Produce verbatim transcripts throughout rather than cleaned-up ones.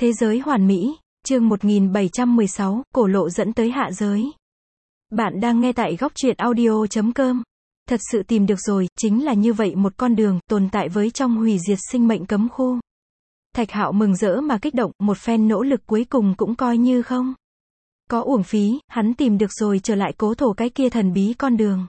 Thế giới hoàn mỹ, chương một nghìn bảy trăm mười sáu, cổ lộ dẫn tới hạ giới. Bạn đang nghe tại góc truyện audio chấm com. Thật sự tìm được rồi, chính là như vậy một con đường, tồn tại với trong hủy diệt sinh mệnh cấm khu. Thạch Hạo mừng rỡ mà kích động, một phen nỗ lực cuối cùng cũng coi như không có uổng phí, hắn tìm được rồi trở lại cố thổ cái kia thần bí con đường.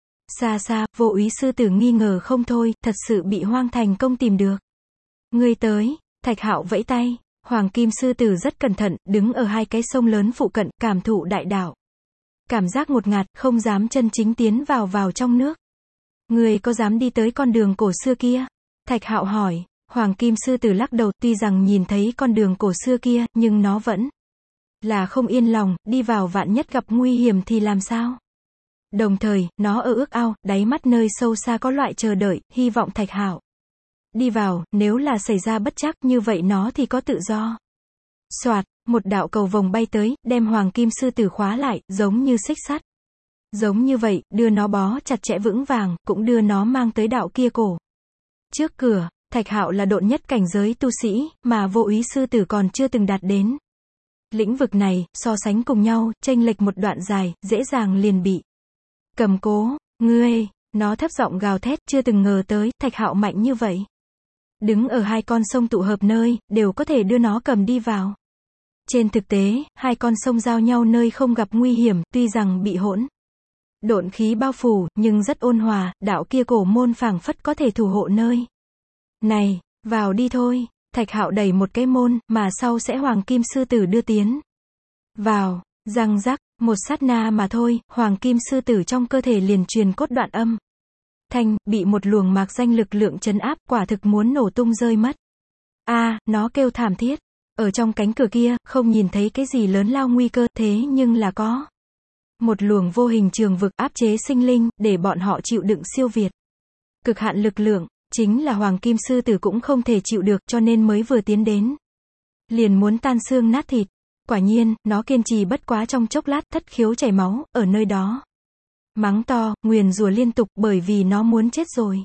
Xa xa, vô úy sư tử nghi ngờ không thôi, thật sự bị Hoang thành công tìm được. Ngươi tới, Thạch Hạo vẫy tay. Hoàng kim sư tử rất cẩn thận, đứng ở hai cái sông lớn phụ cận, cảm thụ đại đạo. Cảm giác ngột ngạt, không dám chân chính tiến vào vào trong nước. Người có dám đi tới con đường cổ xưa kia? Thạch Hạo hỏi. Hoàng kim sư tử lắc đầu, tuy rằng nhìn thấy con đường cổ xưa kia, nhưng nó vẫn là không yên lòng, đi vào vạn nhất gặp nguy hiểm thì làm sao? Đồng thời, nó ở ước ao, đáy mắt nơi sâu xa có loại chờ đợi, hy vọng Thạch Hạo đi vào, nếu là xảy ra bất trắc như vậy nó thì có tự do. Soạt, một đạo cầu vồng bay tới, đem hoàng kim sư tử khóa lại, giống như xích sắt. Giống như vậy, đưa nó bó chặt chẽ vững vàng, cũng đưa nó mang tới đạo kia cổ. Trước cửa, Thạch Hạo là độn nhất cảnh giới tu sĩ, mà vô úy sư tử còn chưa từng đạt đến. Lĩnh vực này, so sánh cùng nhau, chênh lệch một đoạn dài, dễ dàng liền bị cầm cố. Ngươi, nó thấp giọng gào thét, chưa từng ngờ tới, Thạch Hạo mạnh như vậy. Đứng ở hai con sông tụ hợp nơi, đều có thể đưa nó cầm đi vào. Trên thực tế, hai con sông giao nhau nơi không gặp nguy hiểm, tuy rằng bị hỗn độn khí bao phủ, nhưng rất ôn hòa, đạo kia cổ môn phảng phất có thể thủ hộ nơi này. Vào đi thôi. Thạch Hạo đẩy một cái môn, mà sau sẽ hoàng kim sư tử đưa tiến vào. Răng rắc, một sát na mà thôi, hoàng kim sư tử trong cơ thể liền truyền cốt đoạn âm thanh, bị một luồng mạc danh lực lượng trấn áp, quả thực muốn nổ tung rơi mất. A, à, nó kêu thảm thiết. Ở trong cánh cửa kia, không nhìn thấy cái gì lớn lao nguy cơ, thế nhưng là có một luồng vô hình trường vực áp chế sinh linh, để bọn họ chịu đựng siêu việt cực hạn lực lượng, chính là hoàng kim sư tử cũng không thể chịu được, cho nên mới vừa tiến đến liền muốn tan xương nát thịt. Quả nhiên, nó kiên trì bất quá trong chốc lát, thất khiếu chảy máu, ở nơi đó mắng to, nguyền rủa liên tục, bởi vì nó muốn chết rồi.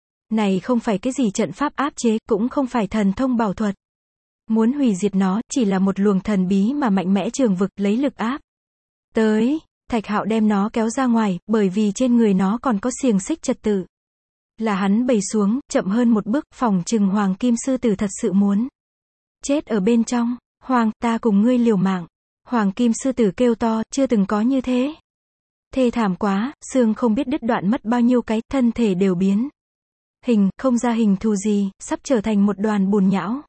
Này không phải cái gì trận pháp áp chế, cũng không phải thần thông bảo thuật. Muốn hủy diệt nó, chỉ là một luồng thần bí mà mạnh mẽ trường vực, lấy lực áp tới. Thạch Hạo đem nó kéo ra ngoài, bởi vì trên người nó còn có xiềng xích trật tự. Là hắn bày xuống, chậm hơn một bước, phòng trừng hoàng kim sư tử thật sự muốn chết ở bên trong. Hoàng, ta cùng ngươi liều mạng. Hoàng kim sư tử kêu to, chưa từng có như thế. Thê thảm quá, xương không biết đứt đoạn mất bao nhiêu cái, thân thể đều biến hình, không ra hình thù gì, sắp trở thành một đoàn bùn nhão.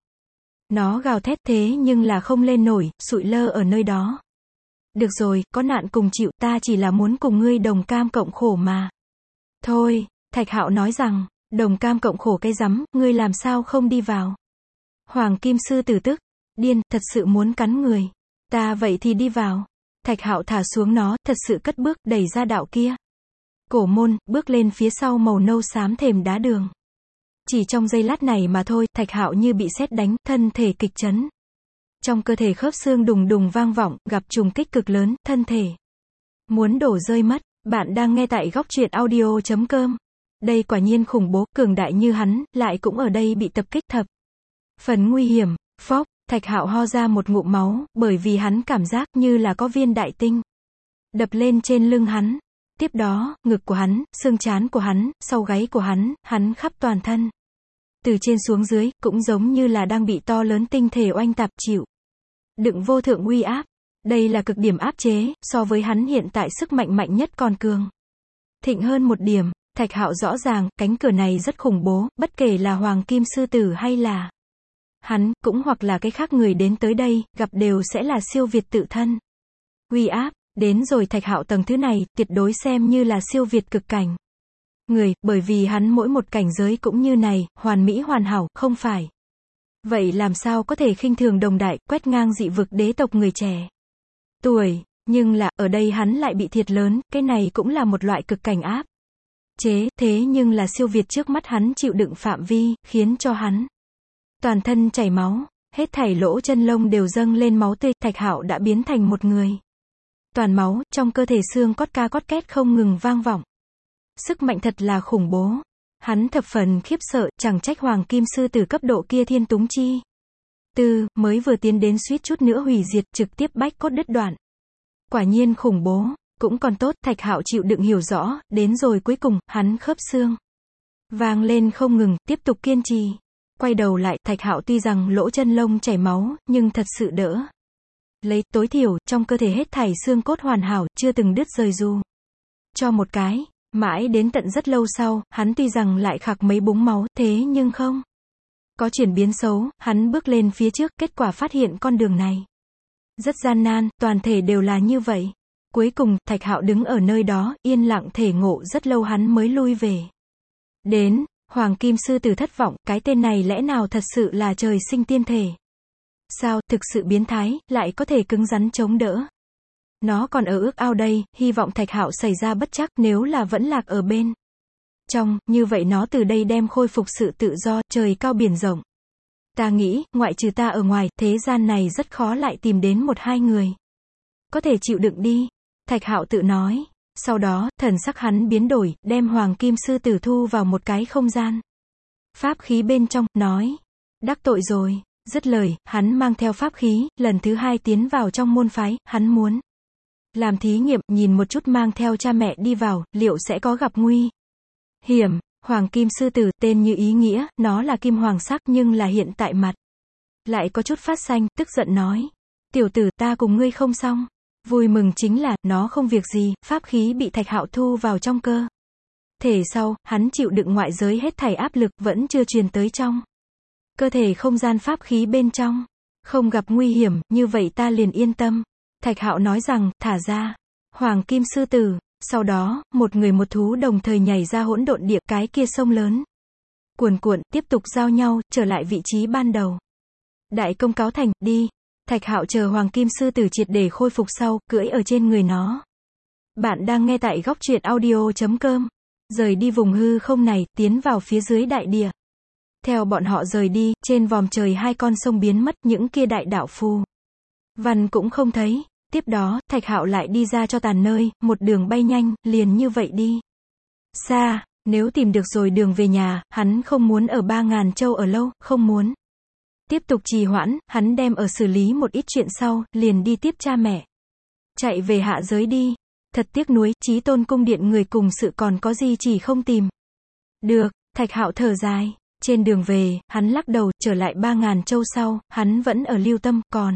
Nó gào thét thế nhưng là không lên nổi, sụi lơ ở nơi đó. Được rồi, có nạn cùng chịu, ta chỉ là muốn cùng ngươi đồng cam cộng khổ mà. Thôi, Thạch Hạo nói rằng, đồng cam cộng khổ cái rắm, ngươi làm sao không đi vào. Hoàng kim sư tử tức điên, thật sự muốn cắn người. Ta vậy thì đi vào. Thạch Hạo thả xuống nó, thật sự cất bước, đẩy ra đạo kia cổ môn, bước lên phía sau màu nâu xám thềm đá đường. Chỉ trong giây lát này mà thôi, Thạch Hạo như bị sét đánh, thân thể kịch chấn. Trong cơ thể khớp xương đùng đùng vang vọng, gặp trùng kích cực lớn, thân thể muốn đổ rơi mất. Bạn đang nghe tại góc truyện audio chấm com. Đây quả nhiên khủng bố, cường đại như hắn, lại cũng ở đây bị tập kích thập phần nguy hiểm. Phốc, Thạch Hạo ho ra một ngụm máu, bởi vì hắn cảm giác như là có viên đại tinh đập lên trên lưng hắn. Tiếp đó, ngực của hắn, xương trán của hắn, sau gáy của hắn, hắn khắp toàn thân. Từ trên xuống dưới, cũng giống như là đang bị to lớn tinh thể oanh tạp chịu đựng vô thượng uy áp. Đây là cực điểm áp chế, so với hắn hiện tại sức mạnh mạnh nhất còn cường thịnh hơn một điểm. Thạch Hạo rõ ràng, cánh cửa này rất khủng bố, bất kể là hoàng kim sư tử hay là hắn, cũng hoặc là cái khác người đến tới đây, gặp đều sẽ là siêu việt tự thân uy áp. Đến rồi Thạch Hạo tầng thứ này, tuyệt đối xem như là siêu việt cực cảnh người, bởi vì hắn mỗi một cảnh giới cũng như này, hoàn mỹ hoàn hảo, không phải vậy làm sao có thể khinh thường đồng đại, quét ngang dị vực đế tộc người trẻ tuổi. Nhưng là, ở đây hắn lại bị thiệt lớn, cái này cũng là một loại cực cảnh áp chế, thế nhưng là siêu việt trước mắt hắn chịu đựng phạm vi, khiến cho hắn toàn thân chảy máu, hết thảy lỗ chân lông đều dâng lên máu tươi. Thạch Hạo đã biến thành một người toàn máu, trong cơ thể xương cốt ca cốt két không ngừng vang vọng. Sức mạnh thật là khủng bố. Hắn thập phần khiếp sợ, chẳng trách hoàng kim sư tử cấp độ kia thiên túng chi Tư, mới vừa tiến đến suýt chút nữa hủy diệt, trực tiếp bách cốt đứt đoạn. Quả nhiên khủng bố, cũng còn tốt, Thạch Hạo chịu đựng hiểu rõ, đến rồi cuối cùng, hắn khớp xương vang lên không ngừng, tiếp tục kiên trì. Quay đầu lại, Thạch Hạo tuy rằng lỗ chân lông chảy máu, nhưng thật sự đỡ lấy, tối thiểu, trong cơ thể hết thảy xương cốt hoàn hảo, chưa từng đứt rời dù cho một cái. Mãi đến tận rất lâu sau, hắn tuy rằng lại khạc mấy búng máu, thế nhưng không có chuyển biến xấu, hắn bước lên phía trước, kết quả phát hiện con đường này rất gian nan, toàn thể đều là như vậy. Cuối cùng, Thạch Hạo đứng ở nơi đó, yên lặng thể ngộ rất lâu hắn mới lui về. Đến, Hoàng Kim Sư Tử thất vọng, cái tên này lẽ nào thật sự là trời sinh tiên thể? Sao, thực sự biến thái, lại có thể cứng rắn chống đỡ? Nó còn ở ước ao đây, hy vọng Thạch Hạo xảy ra bất trắc, nếu là vẫn lạc ở bên trong, như vậy nó từ đây đem khôi phục sự tự do, trời cao biển rộng. Ta nghĩ, ngoại trừ ta ở ngoài, thế gian này rất khó lại tìm đến một hai người có thể chịu đựng đi. Thạch Hạo tự nói. Sau đó, thần sắc hắn biến đổi, đem Hoàng Kim Sư Tử thu vào một cái không gian pháp khí bên trong, nói. Đắc tội rồi. Dứt lời, hắn mang theo pháp khí, lần thứ hai tiến vào trong môn phái, hắn muốn làm thí nghiệm, nhìn một chút mang theo cha mẹ đi vào, liệu sẽ có gặp nguy hiểm. Hoàng Kim Sư Tử, tên như ý nghĩa, nó là kim hoàng sắc nhưng là hiện tại mặt lại có chút phát xanh, tức giận nói. Tiểu tử, ta cùng ngươi không xong. Vui mừng chính là, nó không việc gì, pháp khí bị Thạch Hạo thu vào trong cơ thể sau, hắn chịu đựng ngoại giới hết thảy áp lực, vẫn chưa truyền tới trong cơ thể không gian pháp khí bên trong. Không gặp nguy hiểm, như vậy ta liền yên tâm. Thạch Hạo nói rằng, thả ra Hoàng Kim Sư Tử. Sau đó, một người một thú đồng thời nhảy ra hỗn độn địa, cái kia sông lớn cuồn cuộn, tiếp tục giao nhau, trở lại vị trí ban đầu. Đại công cáo thành, đi. Thạch Hạo chờ Hoàng Kim Sư Tử triệt để khôi phục sau, cưỡi ở trên người nó. Bạn đang nghe tại góc truyện audio chấm com. Rời đi vùng hư không này, tiến vào phía dưới đại địa. Theo bọn họ rời đi, trên vòm trời hai con sông biến mất, những kia đại đạo phù văn cũng không thấy. Tiếp đó, Thạch Hạo lại đi ra cho tàn nơi, một đường bay nhanh, liền như vậy đi xa. Nếu tìm được rồi đường về nhà, hắn không muốn ở ba ngàn châu ở lâu, không muốn tiếp tục trì hoãn, hắn đem ở xử lý một ít chuyện sau, liền đi tiếp cha mẹ. Chạy về hạ giới đi. Thật tiếc nuối, Chí Tôn cung điện người cùng sự còn có gì chỉ không tìm được. Thạch Hạo thở dài. Trên đường về, hắn lắc đầu, trở lại ba ngàn châu sau, hắn vẫn ở lưu tâm, còn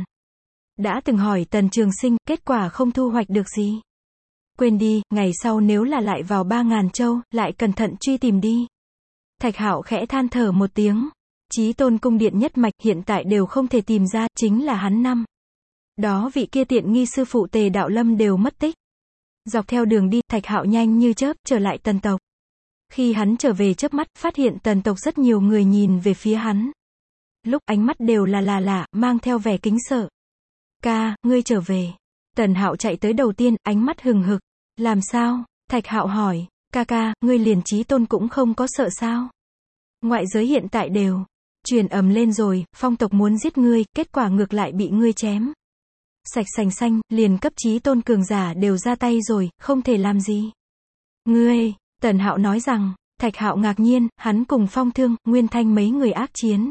đã từng hỏi Tần Trường Sinh, kết quả không thu hoạch được gì. Quên đi, ngày sau nếu là lại vào ba ngàn châu, lại cẩn thận truy tìm đi. Thạch Hạo khẽ than thở một tiếng. Chí Tôn cung điện nhất mạch hiện tại đều không thể tìm ra, chính là hắn năm đó vị kia tiện nghi sư phụ Tề Đạo Lâm đều mất tích. Dọc theo đường đi, Thạch Hạo nhanh như chớp trở lại Tần tộc. Khi hắn trở về chớp mắt, phát hiện Tần tộc rất nhiều người nhìn về phía hắn. Lúc ánh mắt đều là là lạ, mang theo vẻ kính sợ. Ca, ngươi trở về. Tần Hạo chạy tới đầu tiên, ánh mắt hừng hực. Làm sao? Thạch Hạo hỏi. Ca ca, ngươi liền Chí Tôn cũng không có sợ sao? Ngoại giới hiện tại đều truyền ầm lên rồi, phong tộc muốn giết ngươi, kết quả ngược lại bị ngươi chém sạch sành xanh, liền cấp Chí Tôn cường giả đều ra tay rồi, không thể làm gì. Ngươi, Tần Hạo nói rằng. Thạch Hạo ngạc nhiên, hắn cùng Phong Thương, Nguyên Thanh mấy người ác chiến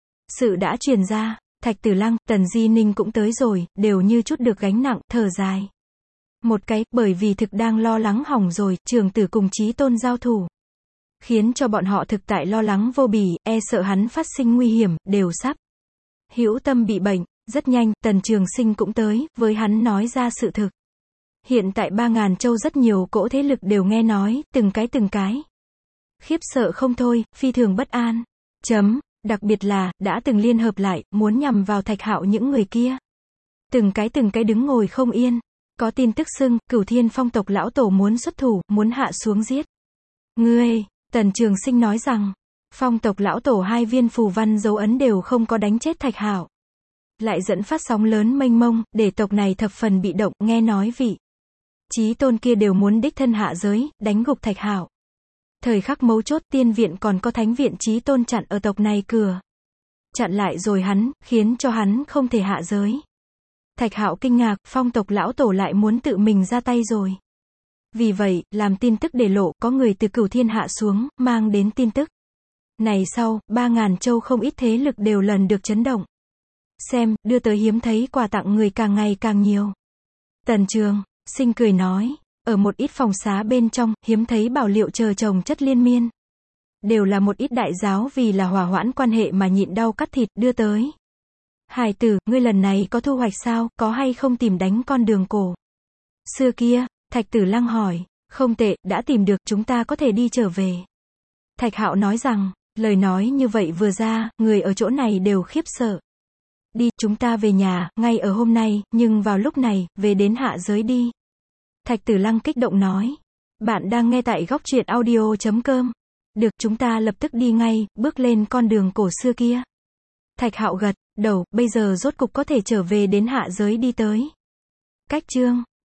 sự đã truyền ra. Thạch Tử Lăng, Tần Di Ninh cũng tới rồi, đều như chút được gánh nặng, thở dài một cái, bởi vì thực đang lo lắng hỏng rồi, Trường Tử cùng Chí Tôn giao thủ, khiến cho bọn họ thực tại lo lắng vô bỉ, e sợ hắn phát sinh nguy hiểm, đều sắp hữu tâm bị bệnh. Rất nhanh, Tần Trường Sinh cũng tới, với hắn nói ra sự thực. Hiện tại ba ngàn châu rất nhiều cỗ thế lực đều nghe nói, từng cái từng cái khiếp sợ không thôi, phi thường bất an. Chấm, đặc biệt là, đã từng liên hợp lại, muốn nhằm vào Thạch Hạo những người kia. Từng cái từng cái đứng ngồi không yên. Có tin tức xưng, Cửu Thiên Phong tộc lão tổ muốn xuất thủ, muốn hạ xuống giết ngươi. Tần Trường Sinh nói rằng, Phong tộc lão tổ hai viên phù văn dấu ấn đều không có đánh chết Thạch Hạo, lại dẫn phát sóng lớn mênh mông, để tộc này thập phần bị động, nghe nói vị Chí Tôn kia đều muốn đích thân hạ giới, đánh gục Thạch Hạo. Thời khắc mấu chốt, tiên viện còn có thánh viện Chí Tôn chặn ở tộc này cửa. Chặn lại rồi hắn, khiến cho hắn không thể hạ giới. Thạch Hạo kinh ngạc, Phong tộc lão tổ lại muốn tự mình ra tay rồi. Vì vậy, làm tin tức để lộ, có người từ Cửu Thiên hạ xuống, mang đến tin tức này sau, ba ngàn châu không ít thế lực đều lần được chấn động. xem, đưa tới hiếm thấy quà tặng người càng ngày càng nhiều. Tần Trường Sinh cười nói, ở một ít phòng xá bên trong, hiếm thấy bảo liệu chờ chồng chất liên miên. Đều là một ít đại giáo vì là hòa hoãn quan hệ mà nhịn đau cắt thịt, đưa tới. Hải tử, ngươi lần này có thu hoạch sao, có hay không tìm đánh con đường cổ? Xưa kia, Thạch Tử Lăng hỏi, không tệ, đã tìm được, chúng ta có thể đi trở về. Thạch Hạo nói rằng, lời nói như vậy vừa ra, người ở chỗ này đều khiếp sợ. Đi, chúng ta về nhà, ngay ở hôm nay, nhưng vào lúc này, về đến hạ giới đi. Thạch Tử Lăng kích động nói, bạn đang nghe tại góc truyện audio chấm com. Được, chúng ta lập tức đi ngay, bước lên con đường cổ xưa kia. Thạch Hạo gật đầu, bây giờ rốt cục có thể trở về đến hạ giới đi tới. Cách chương